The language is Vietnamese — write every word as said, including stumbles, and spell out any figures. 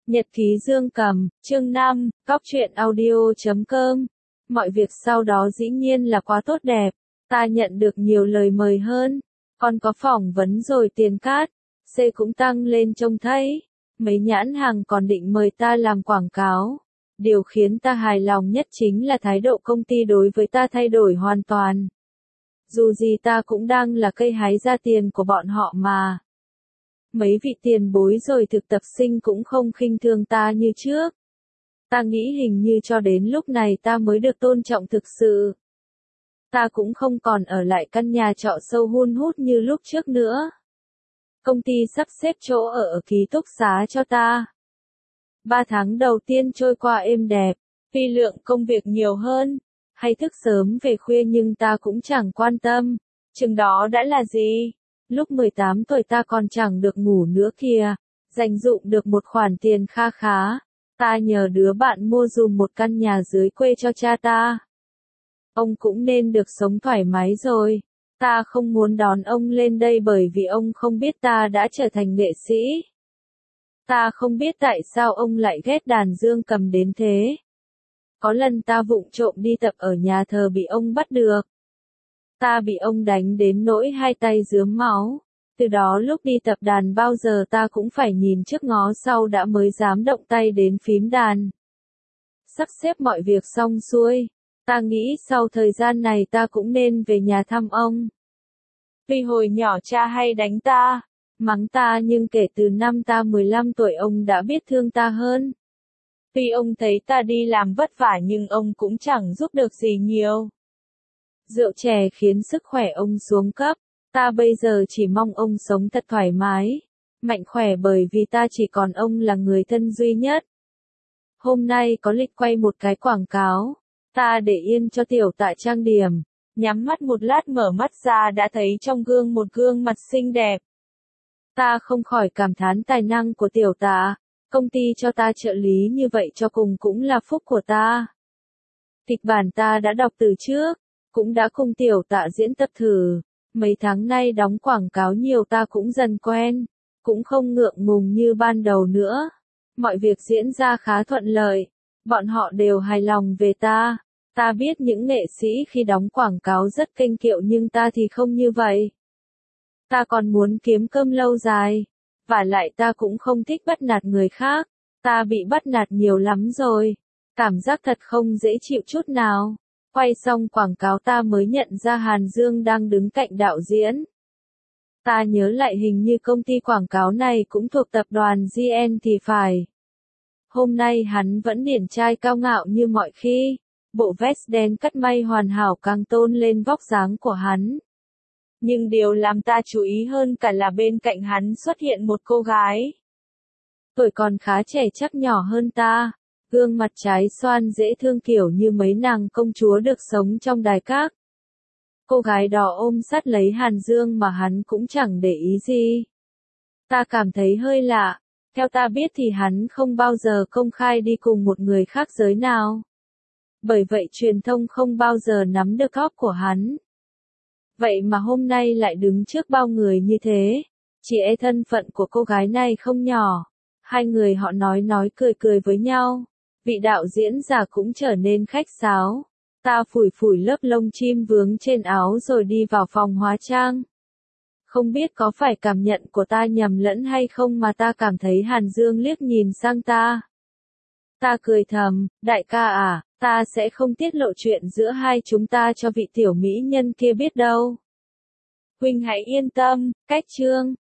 Nhật ký Dương Cầm, chương năm, Cóc truyện audio chấm com. Mọi việc sau đó dĩ nhiên là quá tốt đẹp, ta nhận được nhiều lời mời hơn, còn có phỏng vấn rồi tiền cát, C cũng tăng lên trông thấy, mấy nhãn hàng còn định mời ta làm quảng cáo. Điều khiến ta hài lòng nhất chính là thái độ công ty đối với ta thay đổi hoàn toàn. Dù gì ta cũng đang là cây hái ra tiền của bọn họ mà. Mấy vị tiền bối rồi thực tập sinh cũng không khinh thường ta như trước. Ta nghĩ hình như cho đến lúc này ta mới được tôn trọng thực sự. Ta cũng không còn ở lại căn nhà trọ sâu hun hút như lúc trước nữa. Công ty sắp xếp chỗ ở ở ký túc xá cho ta. Ba tháng đầu tiên trôi qua êm đẹp, tuy lượng công việc nhiều hơn, hay thức sớm về khuya nhưng ta cũng chẳng quan tâm, chừng đó đã là gì. Lúc mười tám tuổi ta còn chẳng được ngủ nữa kìa, dành dụm được một khoản tiền kha khá, ta nhờ đứa bạn mua dùm một căn nhà dưới quê cho cha ta. Ông cũng nên được sống thoải mái rồi, ta không muốn đón ông lên đây bởi vì ông không biết ta đã trở thành nghệ sĩ. Ta không biết tại sao ông lại ghét đàn dương cầm đến thế. Có lần ta vụng trộm đi tập ở nhà thờ bị ông bắt được. Ta bị ông đánh đến nỗi hai tay rướm máu. Từ đó lúc đi tập đàn bao giờ ta cũng phải nhìn trước ngó sau đã mới dám động tay đến phím đàn. Sắp xếp mọi việc xong xuôi, ta nghĩ sau thời gian này ta cũng nên về nhà thăm ông. Vì hồi nhỏ cha hay đánh ta, mắng ta nhưng kể từ năm ta mười lăm tuổi ông đã biết thương ta hơn. Tuy ông thấy ta đi làm vất vả nhưng ông cũng chẳng giúp được gì nhiều. Rượu chè khiến sức khỏe ông xuống cấp, ta bây giờ chỉ mong ông sống thật thoải mái, mạnh khỏe bởi vì ta chỉ còn ông là người thân duy nhất. Hôm nay có lịch quay một cái quảng cáo, ta để yên cho tiểu tạ trang điểm, nhắm mắt một lát mở mắt ra đã thấy trong gương một gương mặt xinh đẹp. Ta không khỏi cảm thán tài năng của tiểu tạ, công ty cho ta trợ lý như vậy cho cùng cũng là phúc của ta. Kịch bản ta đã đọc từ trước, cũng đã cùng tiểu tạ diễn tập thử, mấy tháng nay đóng quảng cáo nhiều ta cũng dần quen, cũng không ngượng ngùng như ban đầu nữa. Mọi việc diễn ra khá thuận lợi, bọn họ đều hài lòng về ta. Ta biết những nghệ sĩ khi đóng quảng cáo rất kênh kiệu nhưng ta thì không như vậy. Ta còn muốn kiếm cơm lâu dài, vả lại ta cũng không thích bắt nạt người khác, ta bị bắt nạt nhiều lắm rồi, cảm giác thật không dễ chịu chút nào. Quay xong quảng cáo ta mới nhận ra Hàn Dương đang đứng cạnh đạo diễn. Ta nhớ lại hình như công ty quảng cáo này cũng thuộc tập đoàn giê en thì phải. Hôm nay hắn vẫn điển trai cao ngạo như mọi khi, bộ vest đen cắt may hoàn hảo càng tôn lên vóc dáng của hắn. Nhưng điều làm ta chú ý hơn cả là bên cạnh hắn xuất hiện một cô gái. Tuổi còn khá trẻ chắc nhỏ hơn ta, gương mặt trái xoan dễ thương kiểu như mấy nàng công chúa được sống trong đài các. Cô gái đó ôm sát lấy Hàn Dương mà hắn cũng chẳng để ý gì. Ta cảm thấy hơi lạ, theo ta biết thì hắn không bao giờ công khai đi cùng một người khác giới nào. Bởi vậy truyền thông không bao giờ nắm được góc của hắn. Vậy mà hôm nay lại đứng trước bao người như thế, chỉ e thân phận của cô gái này không nhỏ. Hai người họ nói nói cười cười với nhau, vị đạo diễn già cũng trở nên khách sáo. Ta phủi phủi lớp lông chim vướng trên áo rồi đi vào phòng hóa trang. Không biết có phải cảm nhận của ta nhầm lẫn hay không mà ta cảm thấy Hàn Dương liếc nhìn sang ta. Ta cười thầm, đại ca à, ta sẽ không tiết lộ chuyện giữa hai chúng ta cho vị tiểu mỹ nhân kia biết đâu. Huynh hãy yên tâm, cách chương.